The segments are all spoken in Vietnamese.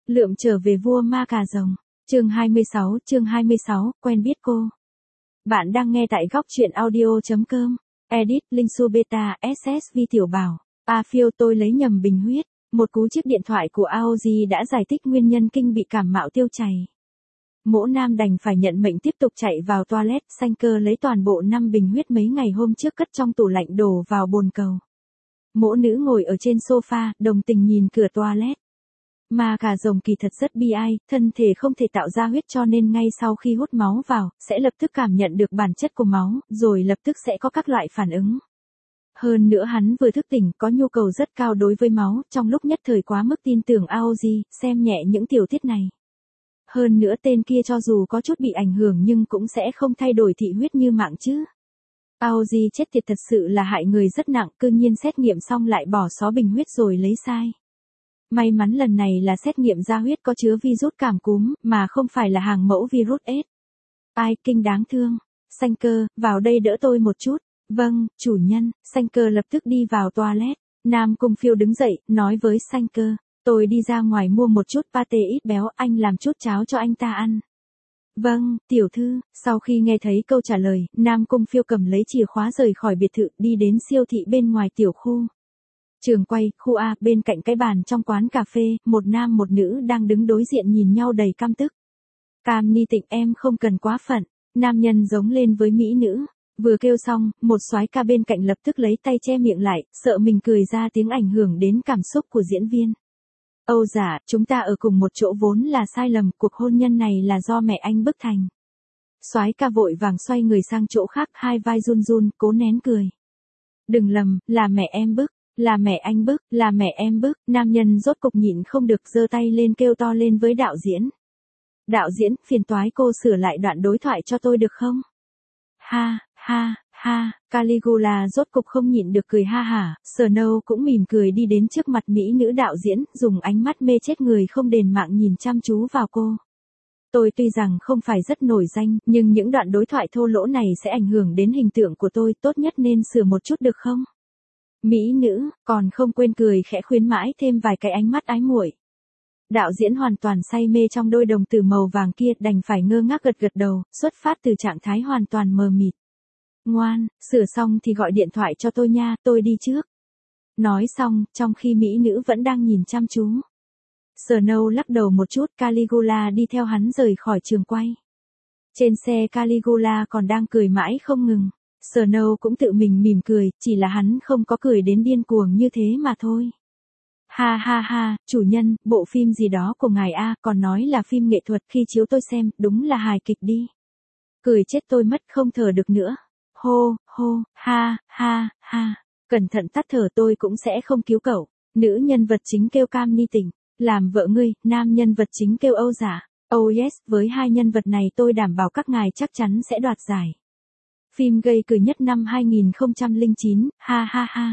Lượm trở về vua ma cà rồng. Chương 26, quen biết cô. Bạn đang nghe tại góc truyện audio.com. Edit, Linh Su Beta, SSV Tiểu Bảo. Phiêu tôi lấy nhầm bình huyết. Một cú chiếc điện thoại của Aoji đã giải thích nguyên nhân kinh bị cảm mạo tiêu chảy. Mỗ nam đành phải nhận mệnh tiếp tục chạy vào toilet. Sanh Cơ lấy toàn bộ 5 bình huyết mấy ngày hôm trước cất trong tủ lạnh đổ vào bồn cầu. Mỗ nữ ngồi ở trên sofa, đồng tình nhìn cửa toilet. Ma cà rồng kỳ thật rất bi ai, thân thể không thể tạo ra huyết cho nên ngay sau khi hút máu vào, sẽ lập tức cảm nhận được bản chất của máu, rồi lập tức sẽ có các loại phản ứng. Hơn nữa hắn vừa thức tỉnh có nhu cầu rất cao đối với máu, trong lúc nhất thời quá mức tin tưởng Aoji, xem nhẹ những tiểu tiết này. Hơn nữa tên kia cho dù có chút bị ảnh hưởng nhưng cũng sẽ không thay đổi thị huyết như mạng chứ. Aoji chết tiệt thật sự là hại người rất nặng, cư nhiên xét nghiệm xong lại bỏ xó bình huyết rồi lấy sai. May mắn lần này là xét nghiệm ra huyết có chứa virus cảm cúm, mà không phải là hàng mẫu virus AIDS. Ai, kinh đáng thương. Sanh Cơ, vào đây đỡ tôi một chút. Vâng, chủ nhân. Sanh Cơ lập tức đi vào toilet. Nam Cung Phiêu đứng dậy, nói với Sanh Cơ. Tôi đi ra ngoài mua một chút pate ít béo, anh làm chút cháo cho anh ta ăn. Vâng, tiểu thư. Sau khi nghe thấy câu trả lời, Nam Cung Phiêu cầm lấy chìa khóa rời khỏi biệt thự, đi đến siêu thị bên ngoài tiểu khu. Trường quay, khu A, bên cạnh cái bàn trong quán cà phê, một nam một nữ đang đứng đối diện nhìn nhau đầy căm tức. Cam Ni Tịnh, em không cần quá phận. Nam nhân giống lên với mỹ nữ. Vừa kêu xong, một soái ca bên cạnh lập tức lấy tay che miệng lại, sợ mình cười ra tiếng ảnh hưởng đến cảm xúc của diễn viên. Âu giả, chúng ta ở cùng một chỗ vốn là sai lầm, cuộc hôn nhân này là do mẹ anh bức thành. Soái ca vội vàng xoay người sang chỗ khác, hai vai run run, cố nén cười. Đừng lầm, là mẹ em bức. Là mẹ anh bức, là mẹ em bức. Nam nhân rốt cục nhịn không được giơ tay lên kêu to lên với đạo diễn. Đạo diễn, phiền toái cô sửa lại đoạn đối thoại cho tôi được không? Ha, ha, ha, Caligula rốt cục không nhịn được cười ha hả. Snow cũng mỉm cười đi đến trước mặt mỹ nữ đạo diễn, dùng ánh mắt mê chết người không đền mạng nhìn chăm chú vào cô. Tôi tuy rằng không phải rất nổi danh, nhưng những đoạn đối thoại thô lỗ này sẽ ảnh hưởng đến hình tượng của tôi, tốt nhất nên sửa một chút được không? Mỹ nữ, còn không quên cười khẽ khuyến mãi thêm vài cái ánh mắt ái muội. Đạo diễn hoàn toàn say mê trong đôi đồng tử màu vàng kia, đành phải ngơ ngác gật gật đầu, xuất phát từ trạng thái hoàn toàn mờ mịt. Ngoan, sửa xong thì gọi điện thoại cho tôi nha, tôi đi trước. Nói xong, trong khi mỹ nữ vẫn đang nhìn chăm chú. Snow lắc đầu một chút, Caligula đi theo hắn rời khỏi trường quay. Trên xe Caligula còn đang cười mãi không ngừng. Snow cũng tự mình mỉm cười, chỉ là hắn không có cười đến điên cuồng như thế mà thôi. Ha ha ha, chủ nhân, bộ phim gì đó của ngài A, còn nói là phim nghệ thuật, khi chiếu tôi xem, đúng là hài kịch đi. Cười chết tôi mất, không thở được nữa. Hô, hô, ha, ha, ha, cẩn thận tắt thở, tôi cũng sẽ không cứu cậu. Nữ nhân vật chính kêu Cam Ni Tịnh, làm vợ ngươi, nam nhân vật chính kêu Âu giả. Oh yes, với hai nhân vật này tôi đảm bảo các ngài chắc chắn sẽ đoạt giải. Phim gây cười nhất năm 2009, ha ha ha.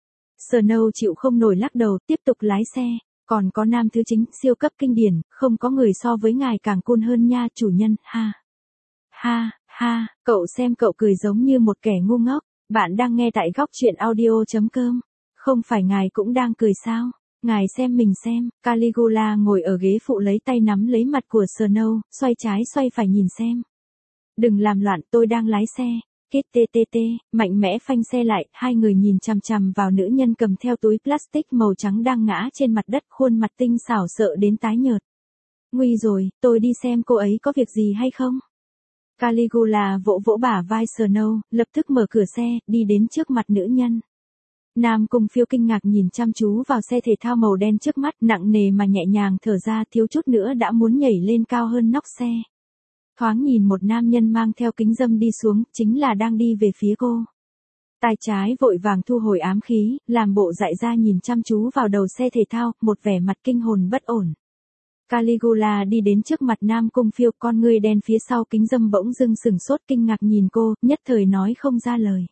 Snow chịu không nổi lắc đầu, tiếp tục lái xe. Còn có nam thứ chính, siêu cấp kinh điển, không có người so với ngài càng cool hơn nha, chủ nhân, ha. Ha, ha, cậu xem cậu cười giống như một kẻ ngu ngốc. Bạn đang nghe tại góc truyện audio.com. Không phải ngài cũng đang cười sao? Ngài xem mình xem. Caligula ngồi ở ghế phụ lấy tay nắm lấy mặt của Snow, xoay trái xoay phải nhìn xem. Đừng làm loạn, tôi đang lái xe. Kết ttt, mạnh mẽ phanh xe lại, hai người nhìn chằm chằm vào nữ nhân cầm theo túi plastic màu trắng đang ngã trên mặt đất, khuôn mặt tinh xảo sợ đến tái nhợt. Nguy rồi, tôi đi xem cô ấy có việc gì hay không. Caligula vỗ vỗ bả vai Snow, lập tức mở cửa xe, đi đến trước mặt nữ nhân. Nam Cung Phiêu kinh ngạc nhìn chăm chú vào xe thể thao màu đen trước mắt, nặng nề mà nhẹ nhàng thở ra, thiếu chút nữa đã muốn nhảy lên cao hơn nóc xe. Thoáng nhìn một nam nhân mang theo kính râm đi xuống, chính là đang đi về phía cô. Tay trái vội vàng thu hồi ám khí, làm bộ dại ra nhìn chăm chú vào đầu xe thể thao, một vẻ mặt kinh hồn bất ổn. Caligula đi đến trước mặt Nam Cung Phiêu, con ngươi đen phía sau kính râm bỗng dưng sừng sốt kinh ngạc nhìn cô, nhất thời nói không ra lời.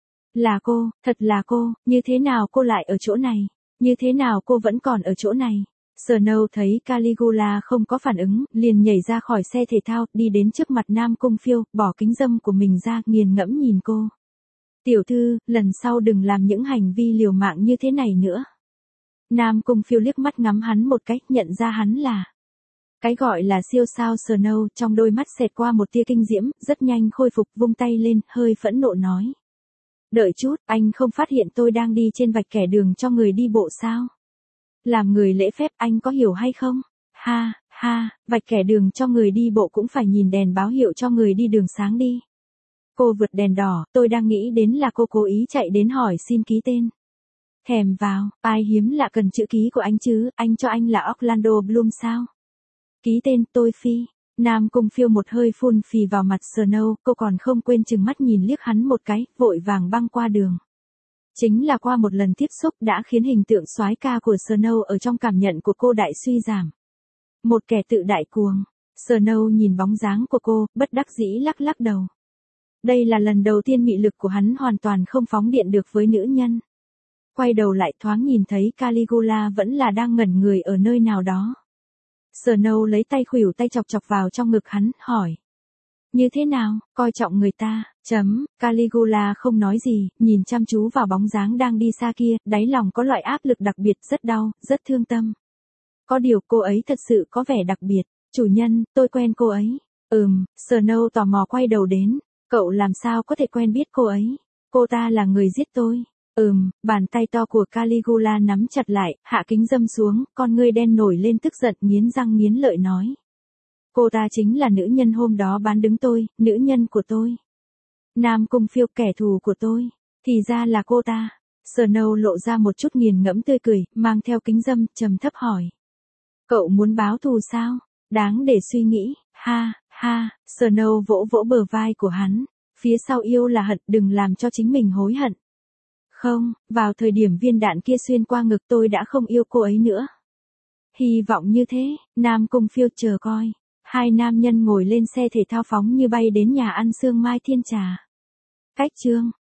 Là cô, thật là cô, như thế nào cô lại ở chỗ này? Như thế nào cô vẫn còn ở chỗ này? Snow thấy Caligula không có phản ứng, liền nhảy ra khỏi xe thể thao, đi đến trước mặt Nam Cung Phiêu, bỏ kính râm của mình ra, nghiền ngẫm nhìn cô. Tiểu thư, lần sau đừng làm những hành vi liều mạng như thế này nữa. Nam Cung Phiêu liếc mắt ngắm hắn một cách, nhận ra hắn là Cái gọi là siêu sao Snow trong đôi mắt xẹt qua một tia kinh diễm, rất nhanh khôi phục vung tay lên, hơi phẫn nộ nói. Đợi chút, anh không phát hiện tôi đang đi trên vạch kẻ đường cho người đi bộ sao? Làm người lễ phép anh có hiểu hay không? Ha, ha, vạch kẻ đường cho người đi bộ cũng phải nhìn đèn báo hiệu cho người đi đường sáng đi. Cô vượt đèn đỏ, tôi đang nghĩ đến là cô cố ý chạy đến hỏi xin ký tên. Thèm vào, ai hiếm lạ cần chữ ký của anh chứ, anh cho anh là Orlando Bloom sao? Ký tên tôi Phi. Nam Cung Phiêu một hơi phun phì vào mặt Snow, cô còn không quên chừng mắt nhìn liếc hắn một cái, vội vàng băng qua đường. Chính là qua một lần tiếp xúc đã khiến hình tượng soái ca của Snow ở trong cảm nhận của cô đại suy giảm. Một kẻ tự đại cuồng. Snow nhìn bóng dáng của cô, bất đắc dĩ lắc lắc đầu. Đây là lần đầu tiên mị lực của hắn hoàn toàn không phóng điện được với nữ nhân. Quay đầu lại thoáng nhìn thấy Caligula vẫn là đang ngẩn người ở nơi nào đó. Snow lấy tay khuỷu tay chọc chọc vào trong ngực hắn, hỏi. Như thế nào, coi trọng người ta, Caligula không nói gì, nhìn chăm chú vào bóng dáng đang đi xa kia, đáy lòng có loại áp lực đặc biệt, rất đau, rất thương tâm. Có điều cô ấy thật sự có vẻ đặc biệt, chủ nhân, tôi quen cô ấy. Snow tò mò quay đầu đến, cậu làm sao có thể quen biết cô ấy, cô ta là người giết tôi. Bàn tay to của Caligula nắm chặt lại, hạ kính dâm xuống, con ngươi đen nổi lên tức giận, nghiến răng nghiến lợi nói. Cô ta chính là nữ nhân hôm đó bán đứng tôi, nữ nhân của tôi. Nam Cung Phiêu, kẻ thù của tôi, thì ra là cô ta. Snow lộ ra một chút nghiền ngẫm tươi cười, mang theo kính dâm, trầm thấp hỏi. Cậu muốn báo thù sao? Đáng để suy nghĩ, ha, ha, Snow vỗ vỗ bờ vai của hắn. Phía sau yêu là hận, đừng làm cho chính mình hối hận. Không, vào thời điểm viên đạn kia xuyên qua ngực tôi đã không yêu cô ấy nữa. Hy vọng như thế, Nam Cung Phiêu chờ coi. Hai nam nhân ngồi lên xe thể thao phóng như bay đến nhà ăn sương mai thiên trà. Cách chương